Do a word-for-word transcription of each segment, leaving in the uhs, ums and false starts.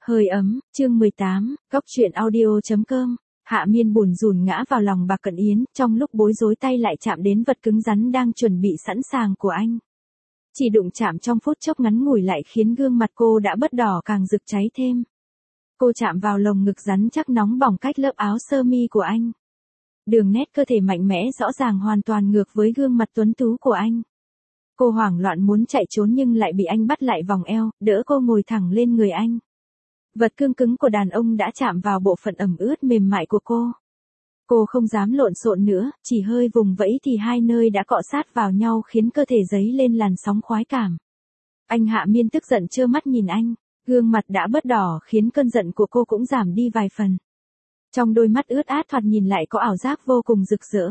Hơi ấm, chương mười tám, góc truyện audio.com. Hạ Miên bủn rủn ngã vào lòng Bạc Cận Yến, trong lúc bối rối tay lại chạm đến vật cứng rắn đang chuẩn bị sẵn sàng của anh. Chỉ đụng chạm trong phút chốc ngắn ngủi lại khiến gương mặt cô đã bớt đỏ càng rực cháy thêm. Cô chạm vào lồng ngực rắn chắc nóng bỏng cách lớp áo sơ mi của anh. Đường nét cơ thể mạnh mẽ rõ ràng hoàn toàn ngược với gương mặt tuấn tú của anh. Cô hoảng loạn muốn chạy trốn nhưng lại bị anh bắt lại vòng eo, đỡ cô ngồi thẳng lên người anh. Vật cương cứng của đàn ông đã chạm vào bộ phận ẩm ướt mềm mại của cô. Cô không dám lộn xộn nữa, chỉ hơi vùng vẫy thì hai nơi đã cọ sát vào nhau khiến cơ thể dấy lên làn sóng khoái cảm. Anh Hạ Miên tức giận trơ mắt nhìn anh, gương mặt đã bớt đỏ khiến cơn giận của cô cũng giảm đi vài phần. Trong đôi mắt ướt át thoạt nhìn lại có ảo giác vô cùng rực rỡ.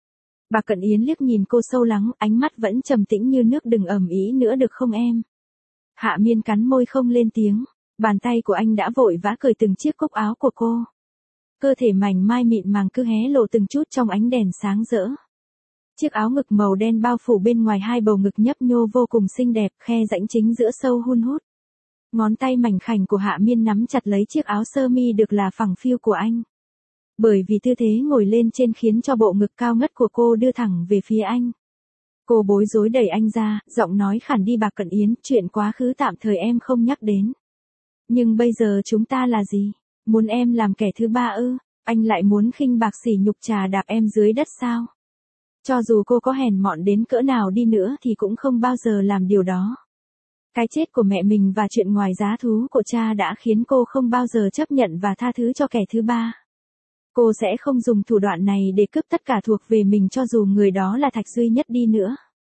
Bạc Cận Yến liếc nhìn cô sâu lắng, ánh mắt vẫn trầm tĩnh như nước. Đừng ầm ĩ nữa được không em? Hạ Miên cắn môi không lên tiếng. Bàn tay của anh đã vội vã cởi từng chiếc cúc áo của cô. Cơ thể mảnh mai mịn màng cứ hé lộ từng chút trong ánh đèn sáng rỡ. Chiếc áo ngực màu đen bao phủ bên ngoài hai bầu ngực nhấp nhô vô cùng xinh đẹp, khe rãnh chính giữa sâu hun hút. Ngón tay mảnh khảnh của Hạ Miên nắm chặt lấy chiếc áo sơ mi được là phẳng phiu của anh. Bởi vì tư thế ngồi lên trên khiến cho bộ ngực cao ngất của cô đưa thẳng về phía anh. Cô bối rối đẩy anh ra, giọng nói khản đi. Bạc Cận Yến, chuyện quá khứ tạm thời em không nhắc đến. Nhưng bây giờ chúng ta là gì? Muốn em làm kẻ thứ ba ư? Anh lại muốn khinh bạc sỉ nhục trà đạp em dưới đất sao? Cho dù cô có hèn mọn đến cỡ nào đi nữa thì cũng không bao giờ làm điều đó. Cái chết của mẹ mình và chuyện ngoài giá thú của cha đã khiến cô không bao giờ chấp nhận và tha thứ cho kẻ thứ ba. Cô sẽ không dùng thủ đoạn này để cướp tất cả thuộc về mình cho dù người đó là Thạch Duy Nhất đi nữa.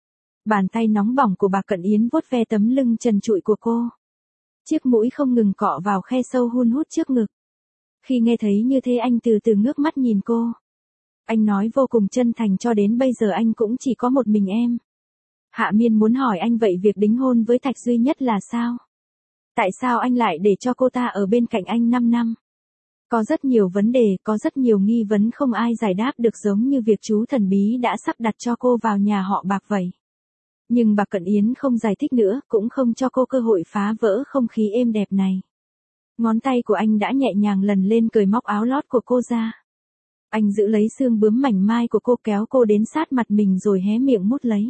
Bàn tay nóng bỏng của Bạc Cận Yến vuốt ve tấm lưng trần trụi của cô. Chiếc mũi không ngừng cọ vào khe sâu hun hút trước ngực. Khi nghe thấy như thế anh từ từ ngước mắt nhìn cô. Anh nói vô cùng chân thành, cho đến bây giờ anh cũng chỉ có một mình em. Hạ Miên muốn hỏi anh, vậy việc đính hôn với Thạch Duy Nhất là sao? Tại sao anh lại để cho cô ta ở bên cạnh anh năm năm? Có rất nhiều vấn đề, có rất nhiều nghi vấn không ai giải đáp được, giống như việc chú thần bí đã sắp đặt cho cô vào nhà họ Bạc vậy. Nhưng Bạc Cận Yến không giải thích nữa, cũng không cho cô cơ hội phá vỡ không khí êm đẹp này. Ngón tay của anh đã nhẹ nhàng lần lên cởi móc áo lót của cô ra. Anh giữ lấy xương bướm mảnh mai của cô, kéo cô đến sát mặt mình rồi hé miệng mút lấy.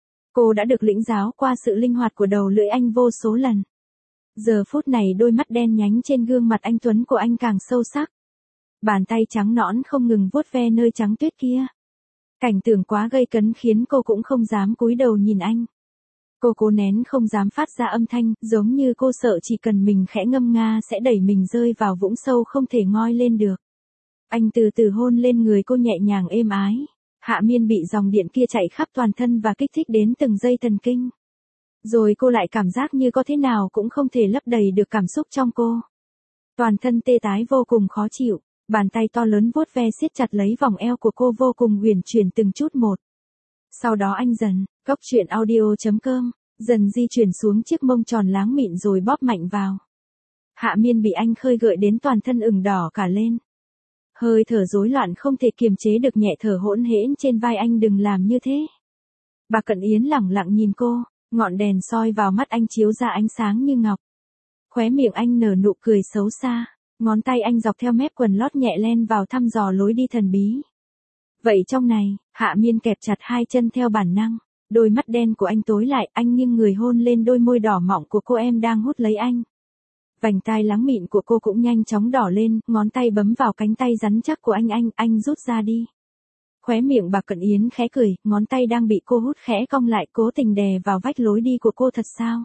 Cô đã được lĩnh giáo qua sự linh hoạt của đầu lưỡi anh vô số lần. Giờ phút này đôi mắt đen nhánh trên gương mặt anh tuấn của anh càng sâu sắc. Bàn tay trắng nõn không ngừng vuốt ve nơi trắng tuyết kia. Cảnh tượng quá gây cấn khiến cô cũng không dám cúi đầu nhìn anh. Cô cố nén không dám phát ra âm thanh, giống như cô sợ chỉ cần mình khẽ ngâm nga sẽ đẩy mình rơi vào vũng sâu không thể ngoi lên được. Anh từ từ hôn lên người cô nhẹ nhàng êm ái. Hạ Miên bị dòng điện kia chạy khắp toàn thân và kích thích đến từng dây thần kinh. Rồi cô lại cảm giác như có thế nào cũng không thể lấp đầy được cảm xúc trong cô. Toàn thân tê tái vô cùng khó chịu, bàn tay to lớn vuốt ve siết chặt lấy vòng eo của cô vô cùng uyển chuyển từng chút một. Sau đó anh dần, góc truyện audio.com, dần di chuyển xuống chiếc mông tròn láng mịn rồi bóp mạnh vào. Hạ Miên bị anh khơi gợi đến toàn thân ửng đỏ cả lên. Hơi thở rối loạn không thể kiềm chế được, nhẹ thở hỗn hển trên vai anh. Đừng làm như thế. Bạc Cận Yến lẳng lặng nhìn cô, ngọn đèn soi vào mắt anh chiếu ra ánh sáng như ngọc. Khóe miệng anh nở nụ cười xấu xa, ngón tay anh dọc theo mép quần lót nhẹ len vào thăm dò lối đi thần bí. Vậy trong này, Hạ Miên kẹp chặt hai chân theo bản năng, đôi mắt đen của anh tối lại, anh nghiêng người hôn lên đôi môi đỏ mọng của cô. Em đang hút lấy anh. Vành tai láng mịn của cô cũng nhanh chóng đỏ lên, ngón tay bấm vào cánh tay rắn chắc của anh. Anh, anh rút ra đi. Khóe miệng Bạc Cận Yến khẽ cười, ngón tay đang bị cô hút khẽ cong lại, cố tình đè vào vách lối đi của cô. Thật sao?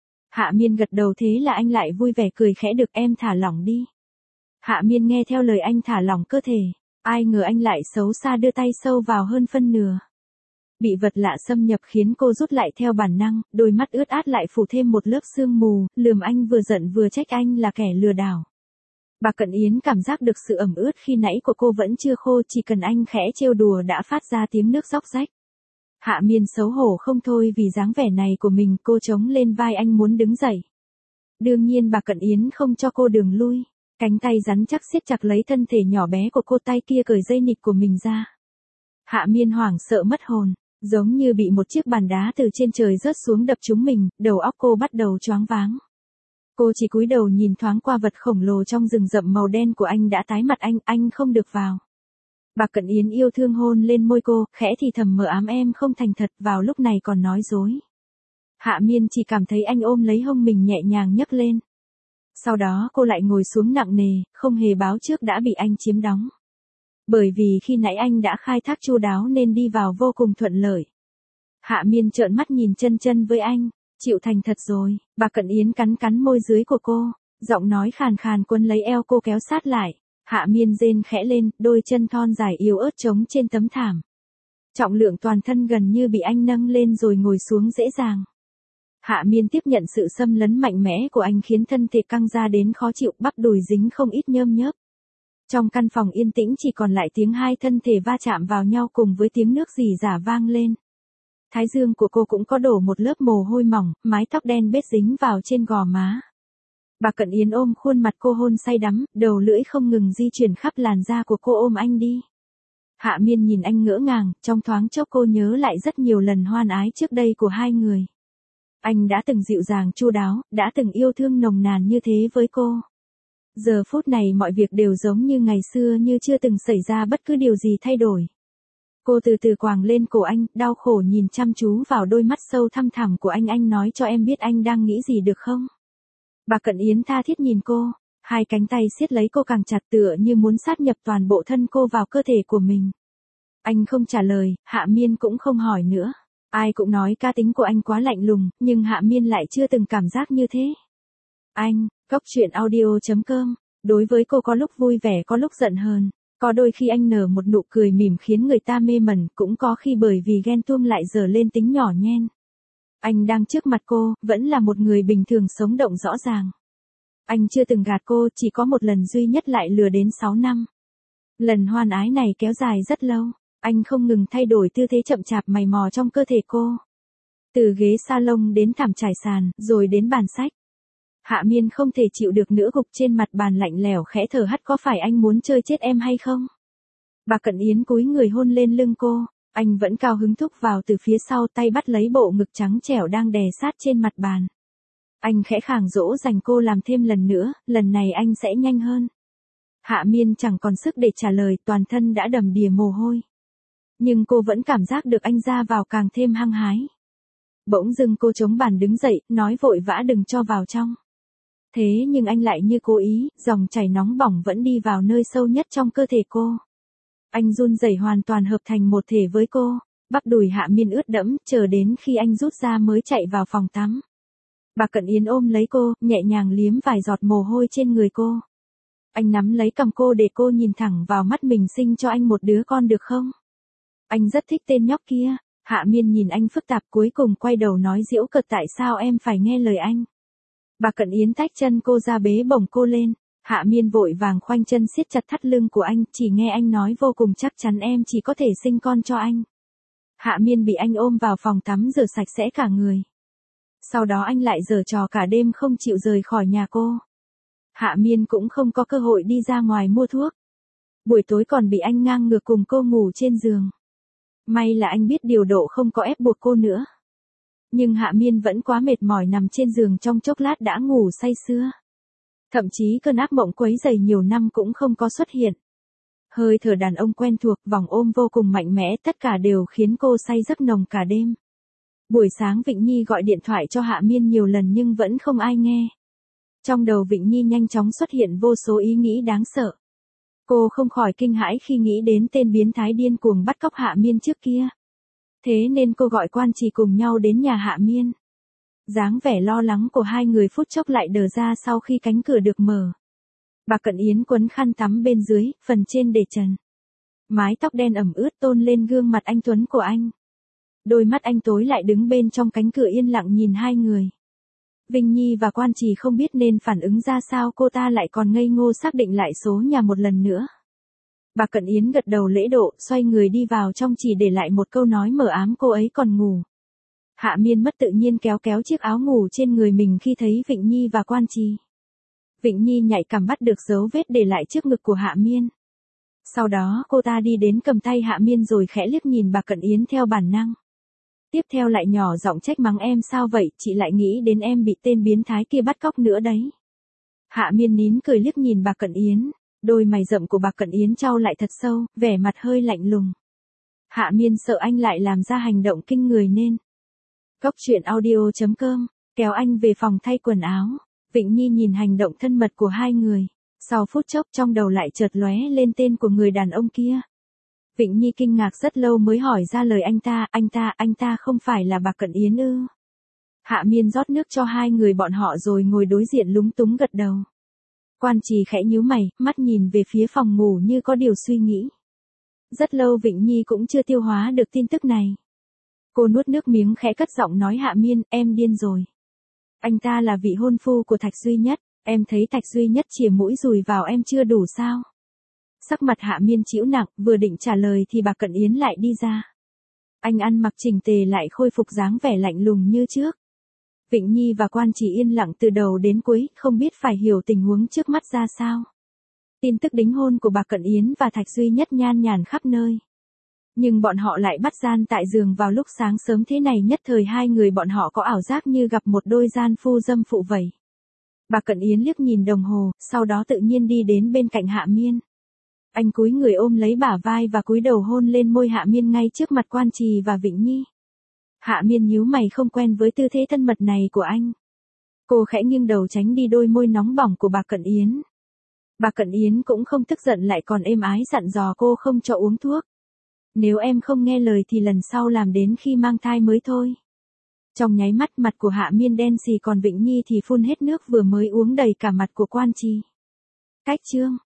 Hạ Miên gật đầu, thế là anh lại vui vẻ cười khẽ, được em thả lỏng đi. Hạ Miên nghe theo lời anh thả lỏng cơ thể, ai ngờ anh lại xấu xa đưa tay sâu vào hơn phân nửa. Bị vật lạ xâm nhập khiến cô rút lại theo bản năng, đôi mắt ướt át lại phủ thêm một lớp sương mù, lườm anh vừa giận vừa trách anh là kẻ lừa đảo. Bạc Cận Yến cảm giác được sự ẩm ướt khi nãy của cô vẫn chưa khô, chỉ cần anh khẽ trêu đùa đã phát ra tiếng nước róc rách. Hạ Miên xấu hổ không thôi vì dáng vẻ này của mình, cô chống lên vai anh muốn đứng dậy. Đương nhiên Bạc Cận Yến không cho cô đường lui, cánh tay rắn chắc siết chặt lấy thân thể nhỏ bé của cô, tay kia cởi dây nịt của mình ra. Hạ Miên hoảng sợ mất hồn, giống như bị một chiếc bàn đá từ trên trời rớt xuống đập trúng mình, đầu óc cô bắt đầu choáng váng. Cô chỉ cúi đầu nhìn thoáng qua vật khổng lồ trong rừng rậm màu đen của anh đã tái mặt anh, anh không được vào. Bạc Cận Yến yêu thương hôn lên môi cô, khẽ thì thầm mờ ám em không thành thật, vào lúc này còn nói dối. Hạ Miên chỉ cảm thấy anh ôm lấy hông mình nhẹ nhàng nhấc lên. Sau đó cô lại ngồi xuống nặng nề, không hề báo trước đã bị anh chiếm đóng. Bởi vì khi nãy anh đã khai thác chu đáo nên đi vào vô cùng thuận lợi. Hạ Miên trợn mắt nhìn chân chân với anh, chịu thành thật rồi. Bạc Cận Yến cắn cắn môi dưới của cô, giọng nói khàn khàn quấn lấy eo cô kéo sát lại. Hạ Miên rên khẽ lên, đôi chân thon dài yếu ớt trống trên tấm thảm. Trọng lượng toàn thân gần như bị anh nâng lên rồi ngồi xuống dễ dàng. Hạ Miên tiếp nhận sự xâm lấn mạnh mẽ của anh khiến thân thể căng ra đến khó chịu, bắp đùi dính không ít nhơm nhớp. Trong căn phòng yên tĩnh chỉ còn lại tiếng hai thân thể va chạm vào nhau cùng với tiếng nước rỉ rả vang lên. Thái dương của cô cũng có đổ một lớp mồ hôi mỏng, mái tóc đen bết dính vào trên gò má. Bạc Cận Yến ôm khuôn mặt cô hôn say đắm, đầu lưỡi không ngừng di chuyển khắp làn da của cô ôm anh đi. Hạ Miên nhìn anh ngỡ ngàng, trong thoáng chốc cô nhớ lại rất nhiều lần hoan ái trước đây của hai người. Anh đã từng dịu dàng chu đáo, đã từng yêu thương nồng nàn như thế với cô. Giờ phút này mọi việc đều giống như ngày xưa, như chưa từng xảy ra bất cứ điều gì thay đổi. Cô từ từ quàng lên cổ anh, đau khổ nhìn chăm chú vào đôi mắt sâu thăm thẳm của anh. Anh nói cho em biết anh đang nghĩ gì được không? Bạc Cận Yến tha thiết nhìn cô, hai cánh tay siết lấy cô càng chặt tựa như muốn sát nhập toàn bộ thân cô vào cơ thể của mình. Anh không trả lời, Hạ Miên cũng không hỏi nữa. Ai cũng nói cá tính của anh quá lạnh lùng, nhưng Hạ Miên lại chưa từng cảm giác như thế. Anh, Cốc Truyện Audio chấm com, đối với cô có lúc vui vẻ có lúc giận hờn. Có đôi khi anh nở một nụ cười mỉm khiến người ta mê mẩn, cũng có khi bởi vì ghen tuông lại dở lên tính nhỏ nhen. Anh đang trước mặt cô, vẫn là một người bình thường sống động rõ ràng. Anh chưa từng gạt cô, chỉ có một lần duy nhất lại lừa đến sáu năm. Lần hoan ái này kéo dài rất lâu, anh không ngừng thay đổi tư thế chậm chạp mày mò trong cơ thể cô. Từ ghế salon đến thảm trải sàn, rồi đến bàn sách. Hạ Miên không thể chịu được nữa, gục trên mặt bàn lạnh lẽo khẽ thở hắt, có phải anh muốn chơi chết em hay không? Bạc Cận Yến cúi người hôn lên lưng cô, anh vẫn cao hứng thúc vào từ phía sau, tay bắt lấy bộ ngực trắng trẻo đang đè sát trên mặt bàn. Anh khẽ khàng dỗ dành cô làm thêm lần nữa, lần này anh sẽ nhanh hơn. Hạ Miên chẳng còn sức để trả lời, toàn thân đã đầm đìa mồ hôi. Nhưng cô vẫn cảm giác được anh ra vào càng thêm hăng hái. Bỗng dưng cô chống bàn đứng dậy, nói vội vã đừng cho vào trong. Thế nhưng anh lại như cố ý, dòng chảy nóng bỏng vẫn đi vào nơi sâu nhất trong cơ thể cô. Anh run rẩy hoàn toàn hợp thành một thể với cô, bắp đùi Hạ Miên ướt đẫm, chờ đến khi anh rút ra mới chạy vào phòng tắm. Bạc Cận Yến ôm lấy cô, nhẹ nhàng liếm vài giọt mồ hôi trên người cô. Anh nắm lấy cằm cô để cô nhìn thẳng vào mắt mình, sinh cho anh một đứa con được không? Anh rất thích tên nhóc kia. Hạ Miên nhìn anh phức tạp, cuối cùng quay đầu nói giễu cợt, tại sao em phải nghe lời anh? Bạc Cận Yến tách chân cô ra bế bổng cô lên. Hạ Miên vội vàng khoanh chân siết chặt thắt lưng của anh, chỉ nghe anh nói vô cùng chắc chắn em chỉ có thể sinh con cho anh. Hạ Miên bị anh ôm vào phòng tắm rửa sạch sẽ cả người. Sau đó anh lại giở trò cả đêm không chịu rời khỏi nhà cô. Hạ Miên cũng không có cơ hội đi ra ngoài mua thuốc. Buổi tối còn bị anh ngang ngược cùng cô ngủ trên giường. May là anh biết điều độ không có ép buộc cô nữa. Nhưng Hạ Miên vẫn quá mệt mỏi nằm trên giường trong chốc lát đã ngủ say sưa. Thậm chí cơn ác mộng quấy rầy nhiều năm cũng không có xuất hiện. Hơi thở đàn ông quen thuộc, vòng ôm vô cùng mạnh mẽ, tất cả đều khiến cô say giấc nồng cả đêm. Buổi sáng Vịnh Nhi gọi điện thoại cho Hạ Miên nhiều lần nhưng vẫn không ai nghe. Trong đầu Vịnh Nhi nhanh chóng xuất hiện vô số ý nghĩ đáng sợ. Cô không khỏi kinh hãi khi nghĩ đến tên biến thái điên cuồng bắt cóc Hạ Miên trước kia. Thế nên cô gọi Quan Trì cùng nhau đến nhà Hạ Miên. Dáng vẻ lo lắng của hai người phút chốc lại đờ ra sau khi cánh cửa được mở. Bạc Cận Yến quấn khăn tắm bên dưới, phần trên để trần. Mái tóc đen ẩm ướt tôn lên gương mặt anh tuấn của anh. Đôi mắt anh tối lại đứng bên trong cánh cửa yên lặng nhìn hai người. Vinh Nhi và Quan Trì không biết nên phản ứng ra sao, cô ta lại còn ngây ngô xác định lại số nhà một lần nữa. Bạc Cận Yến gật đầu lễ độ, xoay người đi vào trong, chỉ để lại một câu nói mờ ám, cô ấy còn ngủ. Hạ Miên mất tự nhiên kéo kéo chiếc áo ngủ trên người mình khi thấy Vịnh Nhi và Quan Trì. Vịnh Nhi nhạy cảm bắt được dấu vết để lại trước ngực của Hạ Miên. Sau đó cô ta đi đến cầm tay Hạ Miên rồi khẽ liếc nhìn Bạc Cận Yến theo bản năng. Tiếp theo lại nhỏ giọng trách mắng em sao vậy, chị lại nghĩ đến em bị tên biến thái kia bắt cóc nữa đấy. Hạ Miên nín cười liếc nhìn bà Cận Yến, đôi mày rậm của bà Cận Yến chau lại thật sâu, vẻ mặt hơi lạnh lùng. Hạ Miên sợ anh lại làm ra hành động kinh người nên. Cốc truyện audio chấm com, kéo anh về phòng thay quần áo. Vịnh Nhi nhìn hành động thân mật của hai người. Sau phút chốc trong đầu lại chợt lóe lên tên của người đàn ông kia. Vịnh Nhi kinh ngạc rất lâu mới hỏi ra lời anh ta, anh ta, anh ta không phải là bà Cận Yến ư? Hạ Miên rót nước cho hai người bọn họ rồi ngồi đối diện lúng túng gật đầu. Quan Trì khẽ nhíu mày, mắt nhìn về phía phòng ngủ như có điều suy nghĩ. Rất lâu Vịnh Nhi cũng chưa tiêu hóa được tin tức này. Cô nuốt nước miếng khẽ cất giọng nói Hạ Miên, em điên rồi. Anh ta là vị hôn phu của Thạch Duy Nhất, em thấy Thạch Duy Nhất chìa mũi dùi vào em chưa đủ sao? Sắc mặt Hạ Miên chĩu nặng, vừa định trả lời thì bà Cận Yến lại đi ra. Anh ăn mặc chỉnh tề lại khôi phục dáng vẻ lạnh lùng như trước. Vịnh Nhi và Quan Trì yên lặng từ đầu đến cuối, không biết phải hiểu tình huống trước mắt ra sao. Tin tức đính hôn của bà Cận Yến và Thạch Duy Nhất nhan nhản khắp nơi. Nhưng bọn họ lại bắt gian tại giường vào lúc sáng sớm thế này, nhất thời hai người bọn họ có ảo giác như gặp một đôi gian phu dâm phụ vậy. Bà Cận Yến liếc nhìn đồng hồ, sau đó tự nhiên đi đến bên cạnh Hạ Miên. Anh cúi người ôm lấy bả vai và cúi đầu hôn lên môi Hạ Miên ngay trước mặt Quan Trì và Vịnh Nhi. Hạ Miên nhíu mày không quen với tư thế thân mật này của anh. Cô khẽ nghiêng đầu tránh đi đôi môi nóng bỏng của bà Cận Yến. Bà Cận Yến cũng không tức giận lại còn êm ái dặn dò cô không cho uống thuốc. Nếu em không nghe lời thì lần sau làm đến khi mang thai mới thôi. Trong nháy mắt mặt của Hạ Miên đen xì, còn Vịnh Nhi thì phun hết nước vừa mới uống đầy cả mặt của Quan Trì. Cách chương